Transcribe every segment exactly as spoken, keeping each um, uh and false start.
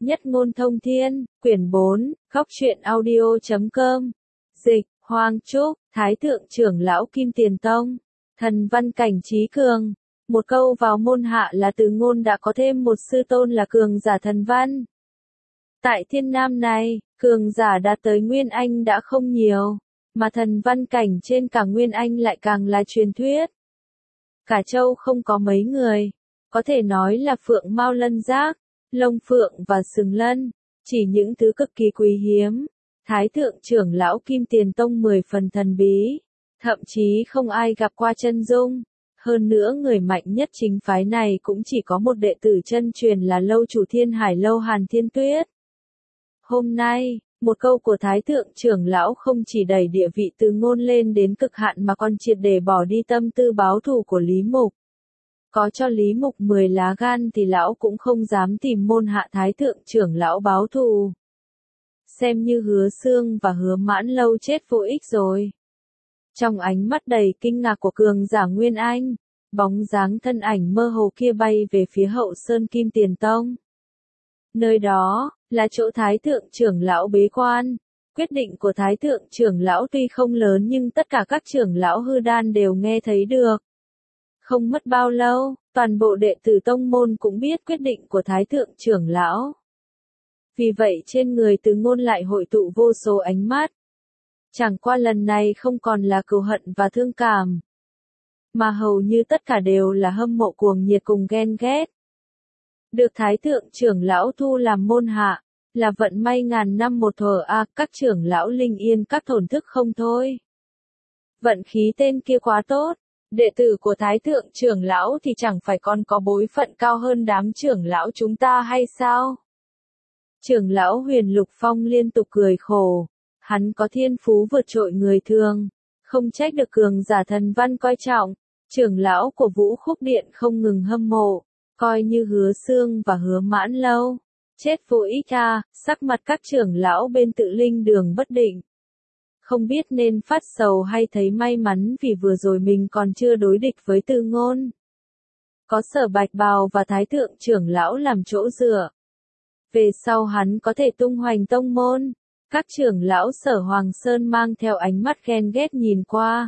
Nhất ngôn thông thiên, quyển bốn, góc truyện audio chấm com. Dịch, Hoang Trúc, Thái thượng trưởng lão Kim Tiền Tông. Thần văn cảnh trí cường. Một câu vào môn hạ là Từ Ngôn đã có thêm một sư tôn là cường giả thần văn. Tại thiên nam này, cường giả đạt tới Nguyên Anh đã không nhiều, mà thần văn cảnh trên cả Nguyên Anh lại càng là truyền thuyết. Cả châu không có mấy người, có thể nói là phượng mao lân giác, lông phượng và sừng lân, chỉ những thứ cực kỳ quý hiếm. Thái thượng trưởng lão Kim Tiền Tông mười phần thần bí, thậm chí không ai gặp qua chân dung. Hơn nữa người mạnh nhất chính phái này cũng chỉ có một đệ tử chân truyền là lâu chủ Thiên Hải Lâu Hàn Thiên Tuyết. Hôm nay, một câu của Thái thượng trưởng lão không chỉ đẩy địa vị Từ Ngôn lên đến cực hạn mà còn triệt để bỏ đi tâm tư báo thù của Lý Mục. Có cho Lý Mục mười lá gan thì lão cũng không dám tìm môn hạ Thái thượng trưởng lão báo thù. Xem như Hứa Xương và Hứa Mãn Lâu chết vô ích rồi. Trong ánh mắt đầy kinh ngạc của cường giả Nguyên Anh, bóng dáng thân ảnh mơ hồ kia bay về phía hậu sơn Kim Tiền Tông. Nơi đó, là chỗ Thái thượng trưởng lão bế quan. Quyết định của Thái thượng trưởng lão tuy không lớn nhưng tất cả các trưởng lão hư đan đều nghe thấy được. Không mất bao lâu, toàn bộ đệ tử tông môn cũng biết quyết định của Thái thượng trưởng lão. Vì vậy trên người Từ Ngôn lại hội tụ vô số ánh mắt. Chẳng qua lần này không còn là cừu hận và thương cảm, mà hầu như tất cả đều là hâm mộ cuồng nhiệt cùng ghen ghét. Được Thái thượng trưởng lão thu làm môn hạ, là vận may ngàn năm một thuở a, các trưởng lão linh yên các thổn thức không thôi. Vận khí tên kia quá tốt, đệ tử của Thái thượng trưởng lão thì chẳng phải còn có bối phận cao hơn đám trưởng lão chúng ta hay sao? Trưởng lão Huyền Lục Phong liên tục cười khổ, hắn có thiên phú vượt trội người thường, không trách được cường giả thần văn coi trọng. Trưởng lão của Vũ Khúc Điện không ngừng hâm mộ, coi như Hứa Xương và Hứa Mãn Lâu chết vô ích à, sắc mặt các trưởng lão bên Tự Linh Đường bất định. Không biết nên phát sầu hay thấy may mắn vì vừa rồi mình còn chưa đối địch với Từ Ngôn. Có Sở Bạch Bào và Thái thượng trưởng lão làm chỗ dựa, về sau hắn có thể tung hoành tông môn. Các trưởng lão Sở Hoàng Sơn mang theo ánh mắt ghen ghét nhìn qua.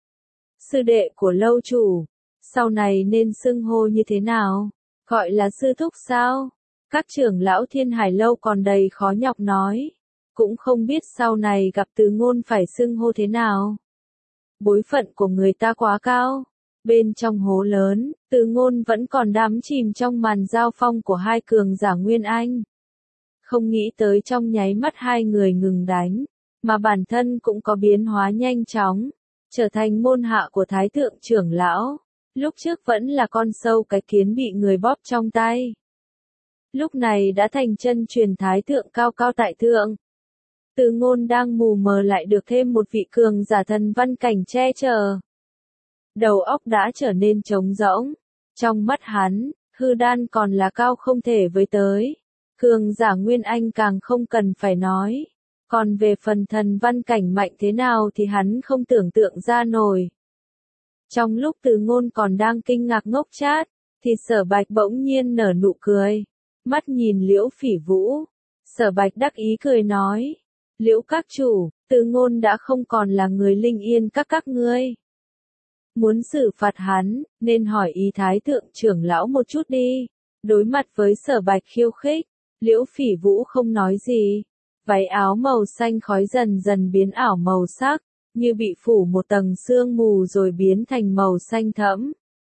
Sư đệ của lâu chủ, sau này nên xưng hô như thế nào? Gọi là sư thúc sao? Các trưởng lão Thiên Hải Lâu còn đầy khó nhọc nói, cũng không biết sau này gặp Từ Ngôn phải xưng hô thế nào. Bối phận của người ta quá cao. Bên trong hố lớn, Từ Ngôn vẫn còn đắm chìm trong màn giao phong của hai cường giả Nguyên Anh. Không nghĩ tới trong nháy mắt hai người ngừng đánh, mà bản thân cũng có biến hóa nhanh chóng, trở thành môn hạ của Thái thượng trưởng lão. Lúc trước vẫn là con sâu cái kiến bị người bóp trong tay, lúc này đã thành chân truyền Thái thượng cao cao tại thượng. Từ Ngôn đang mù mờ lại được thêm một vị cường giả thần văn cảnh che chở. Đầu óc đã trở nên trống rỗng. Trong mắt hắn, hư đan còn là cao không thể với tới. Cường giả Nguyên Anh càng không cần phải nói. Còn về phần thần văn cảnh mạnh thế nào thì hắn không tưởng tượng ra nổi. Trong lúc Từ Ngôn còn đang kinh ngạc ngốc chát, thì Sở Bạch bỗng nhiên nở nụ cười. Mắt nhìn Liễu Phỉ Vũ, Sở Bạch đắc ý cười nói. Liễu các chủ, Từ Ngôn đã không còn là người linh yên các các ngươi. Muốn xử phạt hắn, nên hỏi ý Thái thượng trưởng lão một chút đi. Đối mặt với Sở Bạch khiêu khích, Liễu Phỉ Vũ không nói gì. Váy áo màu xanh khói dần dần biến ảo màu sắc, như bị phủ một tầng sương mù rồi biến thành màu xanh thẫm.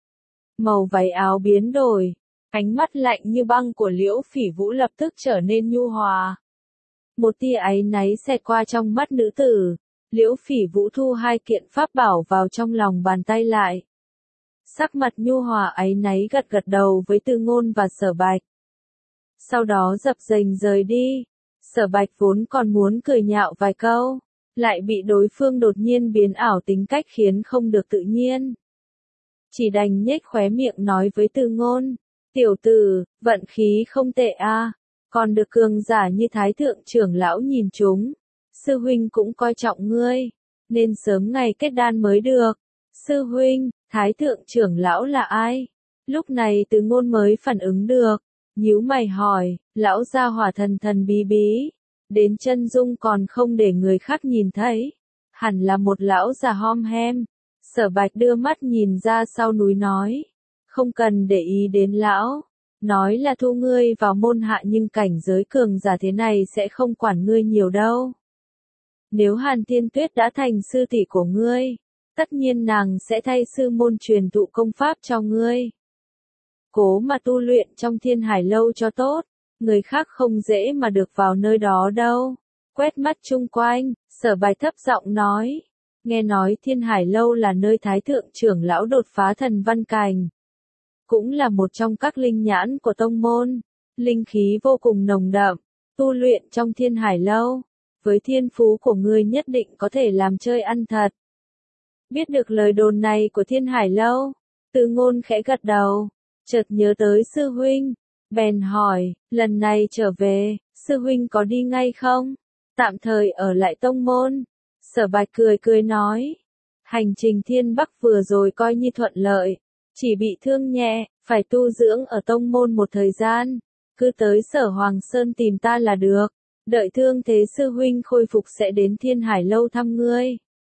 Màu váy áo biến đổi, ánh mắt lạnh như băng của Liễu Phỉ Vũ lập tức trở nên nhu hòa. Một tia áy náy xẹt qua trong mắt nữ tử, Liễu Phỉ Vũ thu hai kiện pháp bảo vào trong lòng bàn tay lại. Sắc mặt nhu hòa áy náy gật gật đầu với Từ Ngôn và Sở Bạch. Sau đó dập dềnh rời đi. Sở Bạch vốn còn muốn cười nhạo vài câu, lại bị đối phương đột nhiên biến ảo tính cách khiến không được tự nhiên. Chỉ đành nhếch khóe miệng nói với Từ Ngôn, tiểu tử, vận khí không tệ a, còn được cường giả như Thái thượng trưởng lão nhìn chúng. Sư huynh cũng coi trọng ngươi, nên sớm ngày kết đan mới được. Sư huynh, Thái thượng trưởng lão là ai? Lúc này Từ Ngôn mới phản ứng được, nhíu mày hỏi, Lão gia hỏa thần thần bí bí, đến chân dung còn không để người khác nhìn thấy. Hẳn là một lão già hom hem. Sở Bạch đưa mắt nhìn ra sau núi nói. Không cần để ý đến lão. Nói là thu ngươi vào môn hạ nhưng cảnh giới cường giả thế này sẽ không quản ngươi nhiều đâu. Nếu Hàn Thiên Tuyết đã thành sư tỷ của ngươi, tất nhiên nàng sẽ thay sư môn truyền thụ công pháp cho ngươi. Cố mà tu luyện trong Thiên Hải Lâu cho tốt, người khác không dễ mà được vào nơi đó đâu. Quét mắt chung quanh, Sở Bạch thấp giọng nói. Nghe nói Thiên Hải Lâu là nơi Thái Thượng trưởng lão đột phá thần văn cảnh. Cũng là một trong các linh nhãn của tông môn. Linh khí vô cùng nồng đậm, tu luyện trong Thiên Hải Lâu. Với thiên phú của ngươi nhất định có thể làm chơi ăn thật. Biết được lời đồn này của Thiên Hải Lâu, Từ Ngôn khẽ gật đầu, chợt nhớ tới sư huynh, bèn hỏi, lần này trở về, sư huynh có đi ngay không? Tạm thời ở lại tông môn. Sở Bạch cười cười nói, hành trình Thiên Bắc vừa rồi coi như thuận lợi, chỉ bị thương nhẹ, phải tu dưỡng ở tông môn một thời gian, cứ tới Sở Hoàng Sơn tìm ta là được. Đợi thương thế sư huynh khôi phục sẽ đến Thiên Hải Lâu thăm ngươi.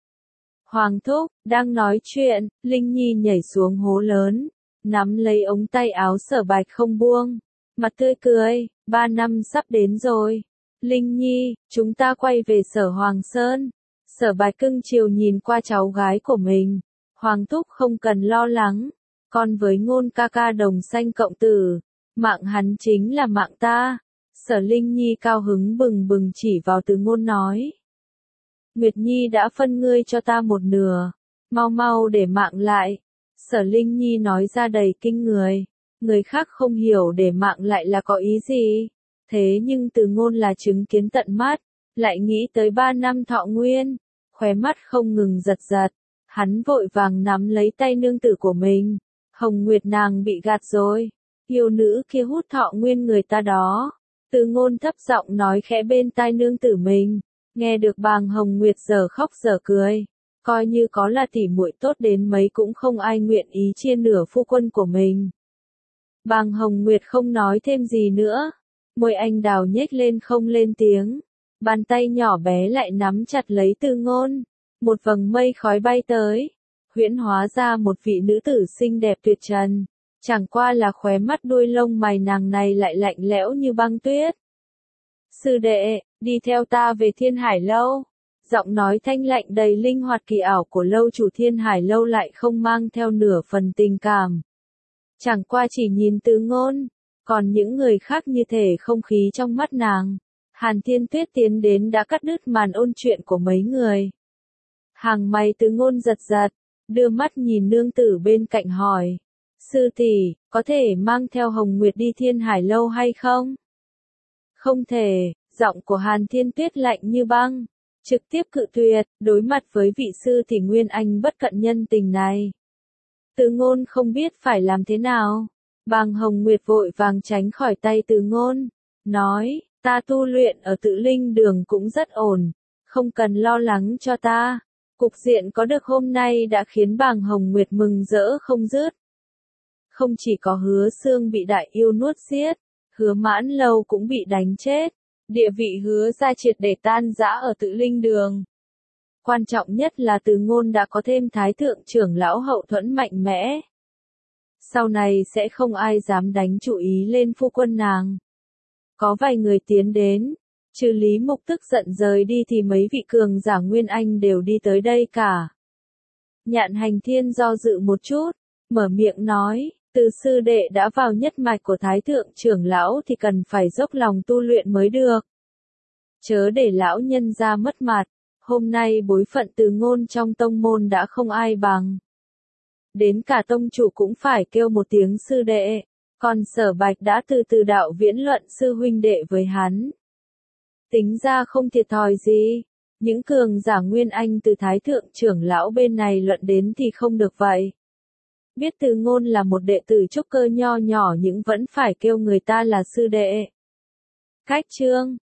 Hoàng thúc, đang nói chuyện, Linh Nhi nhảy xuống hố lớn, nắm lấy ống tay áo Sở Bạch không buông, mặt tươi cười, ba năm sắp đến rồi. Linh Nhi, chúng ta quay về Sở Hoàng Sơn. Sở Bạch cưng chiều nhìn qua cháu gái của mình. Hoàng thúc không cần lo lắng, con với Ngôn ca ca đồng sanh cộng tử, mạng hắn chính là mạng ta. Sở Linh Nhi cao hứng bừng bừng chỉ vào Từ Ngôn nói. Nguyệt Nhi đã phân ngươi cho ta một nửa, mau mau để mạng lại. Sở Linh Nhi nói ra đầy kinh người, người khác không hiểu để mạng lại là có ý gì. Thế nhưng Từ Ngôn là chứng kiến tận mắt, lại nghĩ tới ba năm thọ nguyên, khóe mắt không ngừng giật giật. Hắn vội vàng nắm lấy tay nương tử của mình. Hồng Nguyệt nàng bị gạt rồi, yêu nữ kia hút thọ nguyên người ta đó. Từ Ngôn thấp giọng nói khẽ bên tai nương tử mình, nghe được Bàng Hồng Nguyệt giờ khóc giờ cười, coi như có là tỉ muội tốt đến mấy cũng không ai nguyện ý chia nửa phu quân của mình. Bàng Hồng Nguyệt không nói thêm gì nữa, môi anh đào nhếch lên không lên tiếng, bàn tay nhỏ bé lại nắm chặt lấy Từ Ngôn, một vầng mây khói bay tới, huyễn hóa ra một vị nữ tử xinh đẹp tuyệt trần. Chẳng qua là khóe mắt đuôi lông mày nàng này lại lạnh lẽo như băng tuyết. Sư đệ, đi theo ta về Thiên Hải Lâu. Giọng nói thanh lạnh đầy linh hoạt kỳ ảo của lâu chủ Thiên Hải Lâu lại không mang theo nửa phần tình cảm. Chẳng qua chỉ nhìn Từ Ngôn, còn những người khác như thể không khí trong mắt nàng. Hàn Thiên Tuyết tiến đến đã cắt đứt màn ôn chuyện của mấy người. Hàng mày Từ Ngôn giật giật, đưa mắt nhìn nương tử bên cạnh hỏi. Sư tỷ, có thể mang theo Hồng Nguyệt đi Thiên Hải Lâu hay không? Không thể, giọng của Hàn Thiên Tuyết lạnh như băng, trực tiếp cự tuyệt, đối mặt với vị sư tỷ Nguyên Anh bất cận nhân tình này. Từ Ngôn không biết phải làm thế nào. Bàng Hồng Nguyệt vội vàng tránh khỏi tay Từ Ngôn, nói, ta tu luyện ở Tự Linh Đường cũng rất ổn, không cần lo lắng cho ta. Cục diện có được hôm nay đã khiến Bàng Hồng Nguyệt mừng rỡ không dứt. Không chỉ có Hứa Xương bị đại yêu nuốt giết, Hứa Mãn Lâu cũng bị đánh chết, địa vị Hứa gia triệt để tan rã ở Tự Linh Đường. Quan trọng nhất là Từ Ngôn đã có thêm Thái Thượng trưởng lão hậu thuẫn mạnh mẽ. Sau này sẽ không ai dám đánh chú ý lên phu quân nàng. Có vài người tiến đến, trừ Lý Mục tức giận rời đi thì mấy vị cường giả Nguyên Anh đều đi tới đây cả. Nhạn Hành Thiên do dự một chút, mở miệng nói, từ sư đệ đã vào nhất mạch của Thái Thượng trưởng lão thì cần phải dốc lòng tu luyện mới được. Chớ để lão nhân ra mất mặt, hôm nay bối phận Từ Ngôn trong tông môn đã không ai bằng. Đến cả tông chủ cũng phải kêu một tiếng sư đệ, còn Sở Bạch đã từ từ đạo viễn luận sư huynh đệ với hắn. Tính ra không thiệt thòi gì, những cường giả Nguyên Anh từ Thái Thượng trưởng lão bên này luận đến thì không được vậy. Biết Từ Ngôn là một đệ tử trúc cơ nho nhỏ nhưng vẫn phải kêu người ta là sư đệ. Cách chương